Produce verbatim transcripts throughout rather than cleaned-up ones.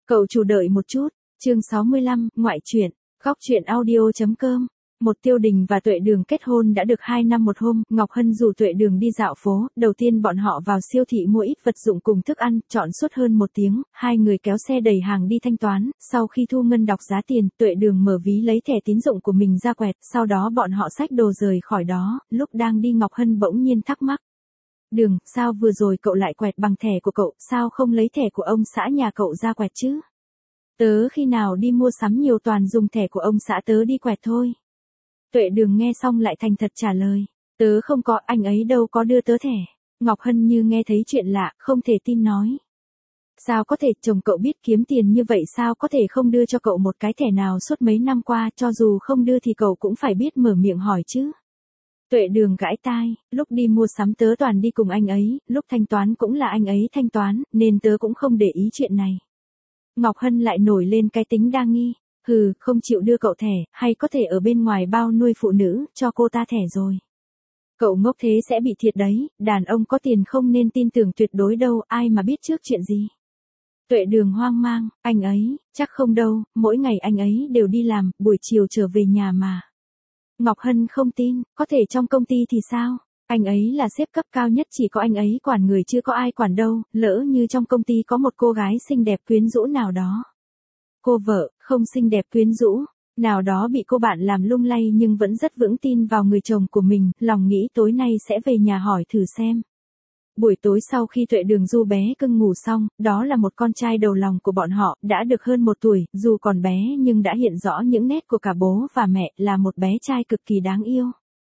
Cậu chủ đợi một chút, chương sáu mươi lăm, ngoại truyện, góc truyện audio.com. Một Tiêu Đình và Tuệ Đường kết hôn đã được hai năm một hôm, Ngọc Hân rủ Tuệ Đường đi dạo phố, đầu tiên bọn họ vào siêu thị mua ít vật dụng cùng thức ăn, chọn suốt hơn một tiếng, hai người kéo xe đẩy hàng đi thanh toán, sau khi thu ngân đọc giá tiền, Tuệ Đường mở ví lấy thẻ tín dụng của mình ra quẹt, sau đó bọn họ xách đồ rời khỏi đó, lúc đang đi Ngọc Hân bỗng nhiên thắc mắc. Đường, sao vừa rồi cậu lại quẹt bằng thẻ của cậu, sao không lấy thẻ của ông xã nhà cậu ra quẹt chứ? Tớ khi nào đi mua sắm nhiều toàn dùng thẻ của ông xã tớ đi quẹt thôi. Tuệ Đường nghe xong lại thành thật trả lời, tớ không có, anh ấy đâu có đưa tớ thẻ. Ngọc Hân như nghe thấy chuyện lạ, không thể tin nói. Sao có thể, chồng cậu biết kiếm tiền như vậy sao có thể không đưa cho cậu một cái thẻ nào suốt mấy năm qua, cho dù không đưa thì cậu cũng phải biết mở miệng hỏi chứ. Tuệ Đường gãi tai, lúc đi mua sắm tớ toàn đi cùng anh ấy, lúc thanh toán cũng là anh ấy thanh toán, nên tớ cũng không để ý chuyện này. Ngọc Hân lại nổi lên cái tính đa nghi, hừ, không chịu đưa cậu thẻ, hay có thể ở bên ngoài bao nuôi phụ nữ, cho cô ta thẻ rồi. Cậu ngốc thế sẽ bị thiệt đấy, đàn ông có tiền không nên tin tưởng tuyệt đối đâu, ai mà biết trước chuyện gì. Tuệ Đường hoang mang, anh ấy, chắc không đâu, mỗi ngày anh ấy đều đi làm, buổi chiều trở về nhà mà. Ngọc Hân không tin, có thể trong công ty thì sao? Anh ấy là sếp cấp cao nhất, chỉ có anh ấy quản người chứ có ai quản đâu, lỡ như trong công ty có một cô gái xinh đẹp quyến rũ nào đó. Cô vợ, không xinh đẹp quyến rũ, nào đó bị cô bạn làm lung lay nhưng vẫn rất vững tin vào người chồng của mình, lòng nghĩ tối nay sẽ về nhà hỏi thử xem. Buổi tối sau khi Tuệ Đường du bé cưng ngủ xong, đó là một con trai đầu lòng của bọn họ, đã được hơn một tuổi, dù còn bé nhưng đã hiện rõ những nét của cả bố và mẹ, là một bé trai cực kỳ đáng yêu.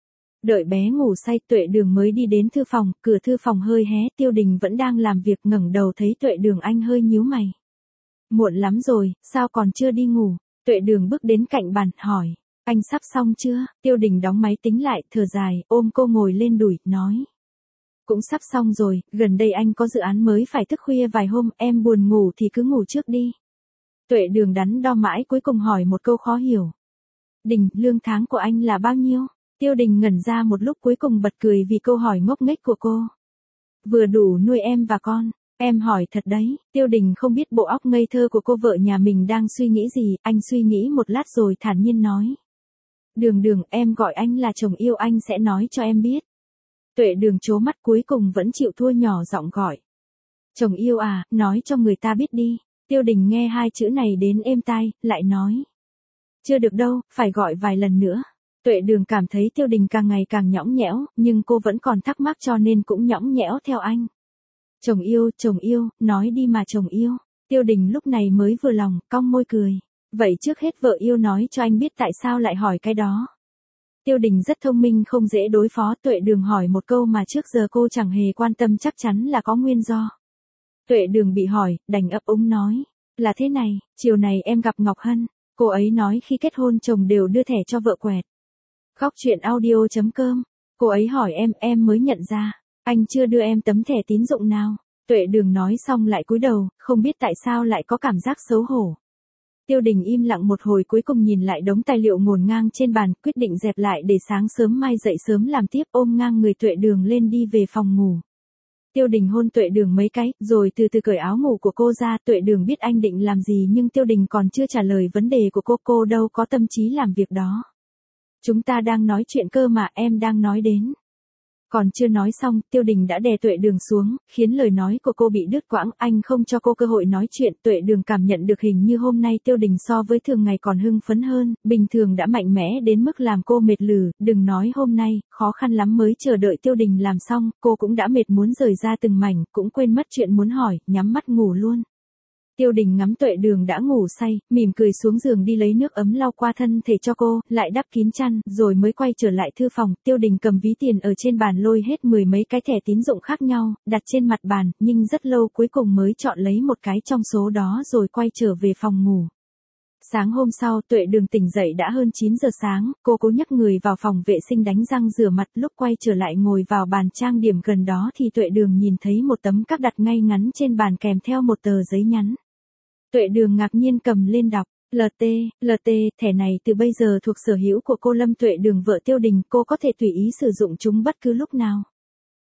Đợi bé ngủ say, Tuệ Đường mới đi đến thư phòng, cửa thư phòng hơi hé, Tiêu Đình vẫn đang làm việc, ngẩng đầu thấy Tuệ Đường anh hơi nhíu mày. Muộn lắm rồi, sao còn chưa đi ngủ? Tuệ Đường bước đến cạnh bàn, hỏi, anh sắp xong chưa? Tiêu Đình đóng máy tính lại, thở dài, ôm cô ngồi lên đùi, nói. Cũng sắp xong rồi, gần đây anh có dự án mới phải thức khuya vài hôm, em buồn ngủ thì cứ ngủ trước đi. Tuệ Đường đắn đo mãi cuối cùng hỏi một câu khó hiểu. Đình, lương tháng của anh là bao nhiêu? Tiêu Đình ngẩn ra một lúc cuối cùng bật cười vì câu hỏi ngốc nghếch của cô. Vừa đủ nuôi em và con. Em hỏi thật đấy, Tiêu Đình không biết bộ óc ngây thơ của cô vợ nhà mình đang suy nghĩ gì, anh suy nghĩ một lát rồi thản nhiên nói. Đường Đường, em gọi anh là chồng yêu, anh sẽ nói cho em biết. Tuệ Đường trố mắt cuối cùng vẫn chịu thua, nhỏ giọng gọi. Chồng yêu à, nói cho người ta biết đi. Tiêu Đình nghe hai chữ này đến êm tai, lại nói. Chưa được đâu, phải gọi vài lần nữa. Tuệ Đường cảm thấy Tiêu Đình càng ngày càng nhõng nhẽo, nhưng cô vẫn còn thắc mắc cho nên cũng nhõng nhẽo theo anh. Chồng yêu, chồng yêu, nói đi mà chồng yêu. Tiêu Đình lúc này mới vừa lòng, cong môi cười. Vậy trước hết vợ yêu nói cho anh biết tại sao lại hỏi cái đó. Tiêu Đình rất thông minh không dễ đối phó, Tuệ Đường hỏi một câu mà trước giờ cô chẳng hề quan tâm, chắc chắn là có nguyên do. Tuệ Đường bị hỏi, đành ấp úng nói. Là thế này, chiều này em gặp Ngọc Hân, cô ấy nói khi kết hôn chồng đều đưa thẻ cho vợ quẹt. Góc truyện audio.com, cô ấy hỏi em, em mới nhận ra. Anh chưa đưa em tấm thẻ tín dụng nào. Tuệ Đường nói xong lại cúi đầu, không biết tại sao lại có cảm giác xấu hổ. Tiêu Đình im lặng một hồi cuối cùng nhìn lại đống tài liệu ngổn ngang trên bàn, quyết định dẹp lại để sáng sớm mai dậy sớm làm tiếp, ôm ngang người Tuệ Đường lên đi về phòng ngủ. Tiêu Đình hôn Tuệ Đường mấy cái, rồi từ từ cởi áo ngủ của cô ra, Tuệ Đường biết anh định làm gì nhưng Tiêu Đình còn chưa trả lời vấn đề của cô, cô đâu có tâm trí làm việc đó. Chúng ta đang nói chuyện cơ mà, em đang nói đến. Còn chưa nói xong, Tiêu Đình đã đè Tuệ Đường xuống, khiến lời nói của cô bị đứt quãng, anh không cho cô cơ hội nói chuyện. Tuệ Đường cảm nhận được hình như hôm nay Tiêu Đình so với thường ngày còn hưng phấn hơn, bình thường đã mạnh mẽ đến mức làm cô mệt lử, đừng nói hôm nay, khó khăn lắm mới chờ đợi Tiêu Đình làm xong, cô cũng đã mệt muốn rời ra từng mảnh, cũng quên mất chuyện muốn hỏi, nhắm mắt ngủ luôn. Tiêu Đình ngắm Tuệ Đường đã ngủ say, mỉm cười xuống giường đi lấy nước ấm lau qua thân thể cho cô, lại đắp kín chăn, rồi mới quay trở lại thư phòng. Tiêu Đình cầm ví tiền ở trên bàn lôi hết mười mấy cái thẻ tín dụng khác nhau, đặt trên mặt bàn, nhưng rất lâu cuối cùng mới chọn lấy một cái trong số đó rồi quay trở về phòng ngủ. Sáng hôm sau, Tuệ Đường tỉnh dậy đã hơn chín giờ sáng, cô cố nhấc người vào phòng vệ sinh đánh răng rửa mặt, lúc quay trở lại ngồi vào bàn trang điểm gần đó thì Tuệ Đường nhìn thấy một tấm cáp đặt ngay ngắn trên bàn kèm theo một tờ giấy nhắn. Tuệ Đường ngạc nhiên cầm lên đọc, lờ tê, lờ tê, thẻ này từ bây giờ thuộc sở hữu của cô Lâm Tuệ Đường vợ Tiêu Đình, cô có thể tùy ý sử dụng chúng bất cứ lúc nào.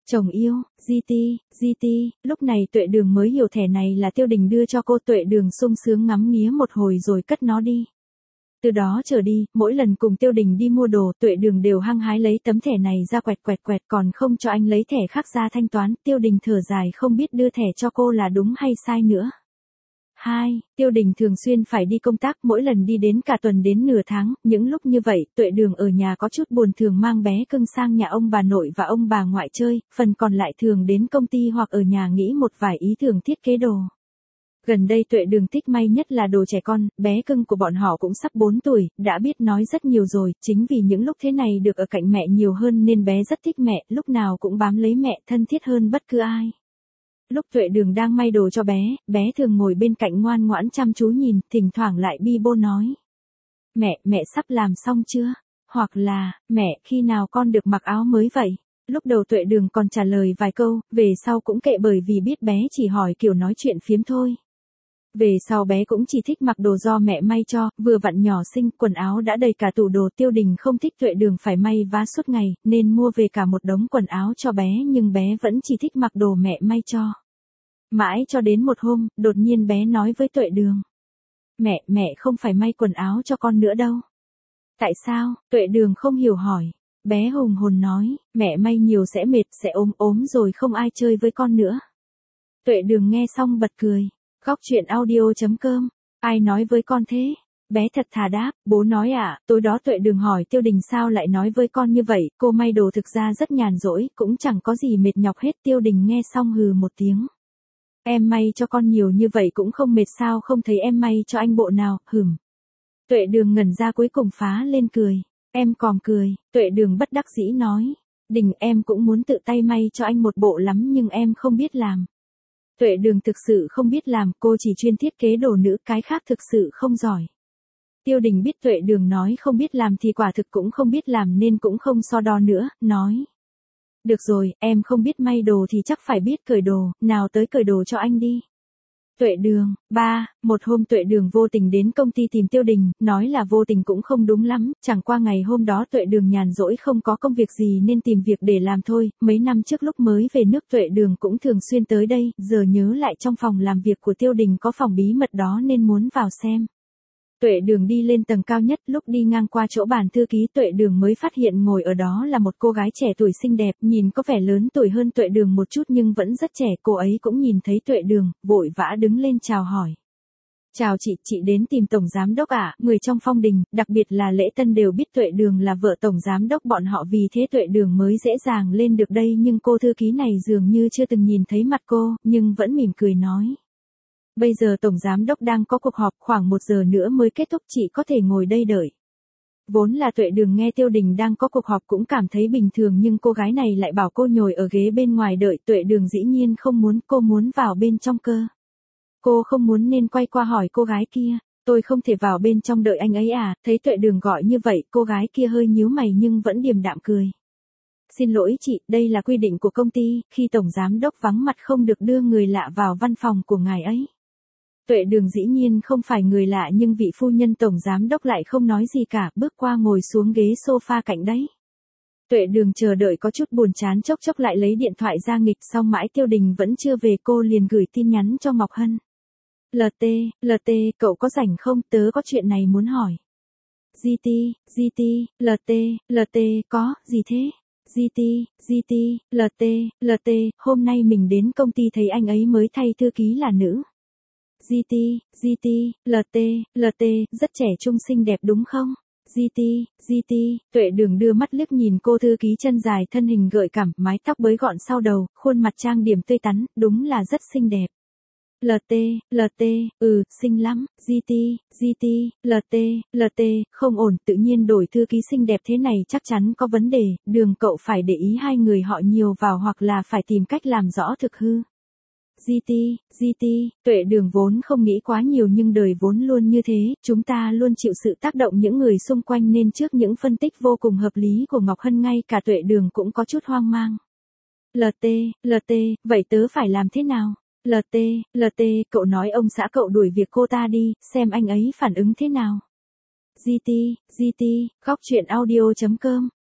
Chồng yêu, giê tê, giê tê, lúc này Tuệ Đường mới hiểu thẻ này là Tiêu Đình đưa cho cô. Tuệ Đường sung sướng ngắm nghía một hồi rồi cất nó đi. Từ đó trở đi, mỗi lần cùng Tiêu Đình đi mua đồ, Tuệ Đường đều hăng hái lấy tấm thẻ này ra quẹt quẹt quẹt, còn không cho anh lấy thẻ khác ra thanh toán. Tiêu Đình thở dài không biết đưa thẻ cho cô là đúng hay sai nữa. hai. Tiêu Đình thường xuyên phải đi công tác, mỗi lần đi đến cả tuần đến nửa tháng, những lúc như vậy, Tuệ Đường ở nhà có chút buồn, thường mang bé cưng sang nhà ông bà nội và ông bà ngoại chơi, phần còn lại thường đến công ty hoặc ở nhà nghĩ một vài ý tưởng thiết kế đồ. Gần đây Tuệ Đường thích may nhất là đồ trẻ con, bé cưng của bọn họ cũng sắp bốn tuổi, đã biết nói rất nhiều rồi, chính vì những lúc thế này được ở cạnh mẹ nhiều hơn nên bé rất thích mẹ, lúc nào cũng bám lấy mẹ, thân thiết hơn bất cứ ai. Lúc Tuệ Đường đang may đồ cho bé, bé thường ngồi bên cạnh ngoan ngoãn chăm chú nhìn, thỉnh thoảng lại bi bô nói. Mẹ, mẹ sắp làm xong chưa? Hoặc là, mẹ, khi nào con được mặc áo mới vậy? Lúc đầu Tuệ Đường còn trả lời vài câu, về sau cũng kệ bởi vì biết bé chỉ hỏi kiểu nói chuyện phiếm thôi. Về sau bé cũng chỉ thích mặc đồ do mẹ may cho, vừa vặn nhỏ xinh, quần áo đã đầy cả tủ đồ. Tiêu Đình không thích Tuệ Đường phải may vá suốt ngày, nên mua về cả một đống quần áo cho bé, nhưng bé vẫn chỉ thích mặc đồ mẹ may cho. Mãi cho đến một hôm, đột nhiên bé nói với Tuệ Đường. Mẹ, mẹ không phải may quần áo cho con nữa đâu. Tại sao? Tuệ Đường không hiểu hỏi. Bé hùng hồn nói, mẹ may nhiều sẽ mệt, sẽ ốm ốm rồi không ai chơi với con nữa. Tuệ Đường nghe xong bật cười. Góc truyện audio chấm com. Ai nói với con thế? Bé thật thà đáp, bố nói ạ. À, tối đó Tuệ Đường hỏi Tiêu Đình sao lại nói với con như vậy, cô may đồ thực ra rất nhàn rỗi, cũng chẳng có gì mệt nhọc hết. Tiêu Đình nghe xong hừ một tiếng. Em may cho con nhiều như vậy cũng không mệt sao, không thấy em may cho anh bộ nào, hửm. Tuệ Đường ngẩn ra cuối cùng phá lên cười. Em còm cười, Tuệ Đường bất đắc dĩ nói. Đình, em cũng muốn tự tay may cho anh một bộ lắm nhưng em không biết làm. Tuệ Đường thực sự không biết làm, cô chỉ chuyên thiết kế đồ nữ, cái khác thực sự không giỏi. Tiêu Đình biết Tuệ Đường nói không biết làm thì quả thực cũng không biết làm nên cũng không so đo nữa, nói. Được rồi, em không biết may đồ thì chắc phải biết cởi đồ, nào tới cởi đồ cho anh đi. Tuệ Đường, ba, một hôm Tuệ Đường vô tình đến công ty tìm Tiêu Đình, nói là vô tình cũng không đúng lắm, chẳng qua ngày hôm đó Tuệ Đường nhàn rỗi không có công việc gì nên tìm việc để làm thôi, mấy năm trước lúc mới về nước Tuệ Đường cũng thường xuyên tới đây, giờ nhớ lại trong phòng làm việc của Tiêu Đình có phòng bí mật đó nên muốn vào xem. Tuệ Đường đi lên tầng cao nhất, lúc đi ngang qua chỗ bàn thư ký Tuệ Đường mới phát hiện ngồi ở đó là một cô gái trẻ tuổi xinh đẹp, nhìn có vẻ lớn tuổi hơn Tuệ Đường một chút nhưng vẫn rất trẻ, cô ấy cũng nhìn thấy Tuệ Đường, vội vã đứng lên chào hỏi. Chào chị, chị đến tìm Tổng Giám Đốc ạ, à? Người trong Phong Đình, đặc biệt là Lễ Tân đều biết Tuệ Đường là vợ Tổng Giám Đốc bọn họ, vì thế Tuệ Đường mới dễ dàng lên được đây, nhưng cô thư ký này dường như chưa từng nhìn thấy mặt cô, nhưng vẫn mỉm cười nói. Bây giờ Tổng Giám Đốc đang có cuộc họp, khoảng một giờ nữa mới kết thúc, chị có thể ngồi đây đợi. Vốn là Tuệ Đường nghe Tiêu Đình đang có cuộc họp cũng cảm thấy bình thường nhưng cô gái này lại bảo cô ngồi ở ghế bên ngoài đợi, Tuệ Đường dĩ nhiên không muốn, cô muốn vào bên trong cơ. Cô không muốn nên quay qua hỏi cô gái kia, tôi không thể vào bên trong đợi anh ấy à, thấy Tuệ Đường gọi như vậy, cô gái kia hơi nhíu mày nhưng vẫn điềm đạm cười. Xin lỗi chị, đây là quy định của công ty, khi Tổng Giám Đốc vắng mặt không được đưa người lạ vào văn phòng của ngài ấy. Tuệ Đường dĩ nhiên không phải người lạ nhưng vị phu nhân Tổng Giám Đốc lại không nói gì cả, bước qua ngồi xuống ghế sofa cạnh đấy. Tuệ Đường chờ đợi có chút buồn chán, chốc chốc lại lấy điện thoại ra nghịch, xong mãi Tiêu Đình vẫn chưa về, cô liền gửi tin nhắn cho Ngọc Hân. lờ tê, lờ tê, cậu có rảnh không, tớ có chuyện này muốn hỏi. giê tê, giê tê, lờ tê, lờ tê, có, gì thế? giê tê, giê tê, lờ tê, lờ tê, hôm nay mình đến công ty thấy anh ấy mới thay thư ký là nữ. giê tê, giê tê, lờ tê, lờ tê, rất trẻ trung xinh đẹp đúng không? giê tê, giê tê, Tuệ Đường đưa mắt liếc nhìn cô thư ký chân dài, thân hình gợi cảm, mái tóc bới gọn sau đầu, khuôn mặt trang điểm tươi tắn, đúng là rất xinh đẹp. lờ tê, lờ tê, ừ, xinh lắm, giê tê, giê tê, lờ tê, lờ tê, không ổn, tự nhiên đổi thư ký xinh đẹp thế này chắc chắn có vấn đề, Đường cậu phải để ý hai người họ nhiều vào hoặc là phải tìm cách làm rõ thực hư. giê tê, giê tê, Tuệ Đường vốn không nghĩ quá nhiều nhưng đời vốn luôn như thế, chúng ta luôn chịu sự tác động những người xung quanh nên trước những phân tích vô cùng hợp lý của Ngọc Hân ngay cả Tuệ Đường cũng có chút hoang mang. lờ tê, lờ tê, vậy tớ phải làm thế nào? lờ tê, lờ tê, cậu nói ông xã cậu đuổi việc cô ta đi, xem anh ấy phản ứng thế nào. giê tê, giê tê, góc truyện audio chấm com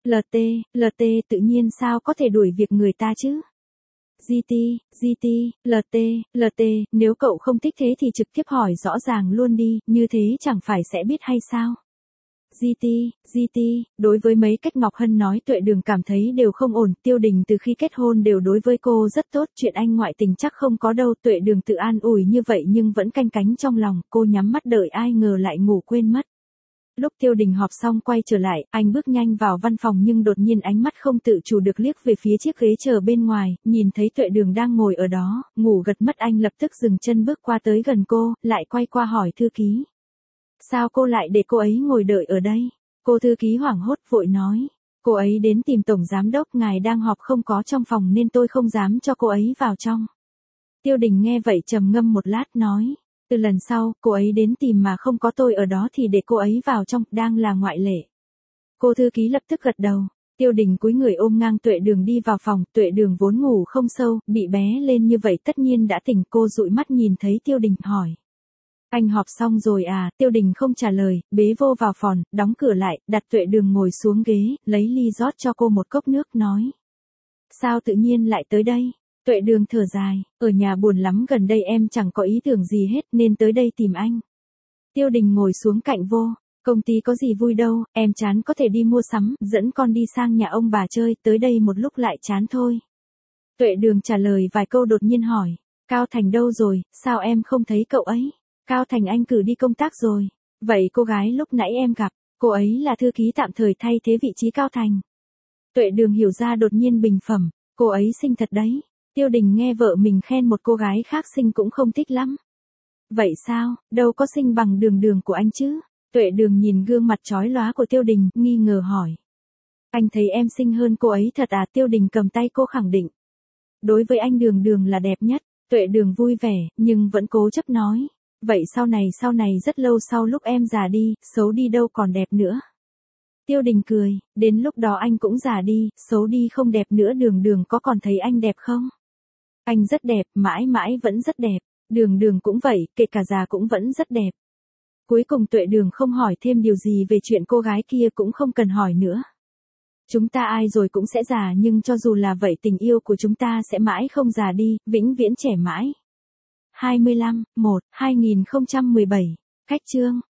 lờ tê, lờ tê tự nhiên sao có thể đuổi việc người ta chứ? giê tê, giê tê, lờ tê, lờ tê, nếu cậu không thích thế thì trực tiếp hỏi rõ ràng luôn đi, như thế chẳng phải sẽ biết hay sao? giê tê, giê tê, đối với mấy cách Ngọc Hân nói Tuệ Đường cảm thấy đều không ổn, Tiêu Đình từ khi kết hôn đều đối với cô rất tốt, chuyện anh ngoại tình chắc không có đâu, Tuệ Đường tự an ủi như vậy nhưng vẫn canh cánh trong lòng, cô nhắm mắt đợi ai ngờ lại ngủ quên mất. Lúc Tiêu Đình họp xong quay trở lại, anh bước nhanh vào văn phòng nhưng đột nhiên ánh mắt không tự chủ được liếc về phía chiếc ghế chờ bên ngoài, nhìn thấy Tuệ Đường đang ngồi ở đó, ngủ gật mất anh lập tức dừng chân bước qua tới gần cô, lại quay qua hỏi thư ký. Sao cô lại để cô ấy ngồi đợi ở đây? Cô thư ký hoảng hốt vội nói. Cô ấy đến tìm tổng giám đốc, ngài đang họp không có trong phòng nên tôi không dám cho cô ấy vào trong. Tiêu Đình nghe vậy trầm ngâm một lát nói. Từ lần sau, cô ấy đến tìm mà không có tôi ở đó thì để cô ấy vào trong, đang là ngoại lệ. Cô thư ký lập tức gật đầu. Tiêu Đình cúi người ôm ngang Tuệ Đường đi vào phòng, Tuệ Đường vốn ngủ không sâu, bị bé lên như vậy tất nhiên đã tỉnh, cô dụi mắt nhìn thấy Tiêu Đình hỏi. Anh họp xong rồi à? Tiêu Đình không trả lời, bế vô vào phòng, đóng cửa lại, đặt Tuệ Đường ngồi xuống ghế, lấy ly rót cho cô một cốc nước nói. Sao tự nhiên lại tới đây? Tuệ Đường thở dài, ở nhà buồn lắm, gần đây em chẳng có ý tưởng gì hết nên tới đây tìm anh. Tiêu Đình ngồi xuống cạnh vô, công ty có gì vui đâu, em chán có thể đi mua sắm, dẫn con đi sang nhà ông bà chơi, tới đây một lúc lại chán thôi. Tuệ Đường trả lời vài câu đột nhiên hỏi, Cao Thành đâu rồi, sao em không thấy cậu ấy? Cao Thành anh cử đi công tác rồi. Vậy cô gái lúc nãy em gặp, cô ấy là thư ký tạm thời thay thế vị trí Cao Thành. Tuệ Đường hiểu ra đột nhiên bình phẩm, cô ấy xinh thật đấy. Tiêu Đình nghe vợ mình khen một cô gái khác xinh cũng không thích lắm. Vậy sao, đâu có xinh bằng Đường Đường của anh chứ? Tuệ Đường nhìn gương mặt chói lóa của Tiêu Đình, nghi ngờ hỏi. Anh thấy em xinh hơn cô ấy thật à? Tiêu Đình cầm tay cô khẳng định. Đối với anh Đường Đường là đẹp nhất. Tuệ Đường vui vẻ, nhưng vẫn cố chấp nói. Vậy sau này sau này rất lâu sau lúc em già đi, xấu đi đâu còn đẹp nữa. Tiêu Đình cười, đến lúc đó anh cũng già đi, xấu đi không đẹp nữa, Đường Đường có còn thấy anh đẹp không? Anh rất đẹp, mãi mãi vẫn rất đẹp. Đường Đường cũng vậy, kể cả già cũng vẫn rất đẹp. Cuối cùng Tuệ Đường không hỏi thêm điều gì về chuyện cô gái kia, cũng không cần hỏi nữa. Chúng ta ai rồi cũng sẽ già, nhưng cho dù là vậy tình yêu của chúng ta sẽ mãi không già đi, vĩnh viễn trẻ mãi. hai mươi lăm, một, hai nghìn không trăm mười bảy, cách chương.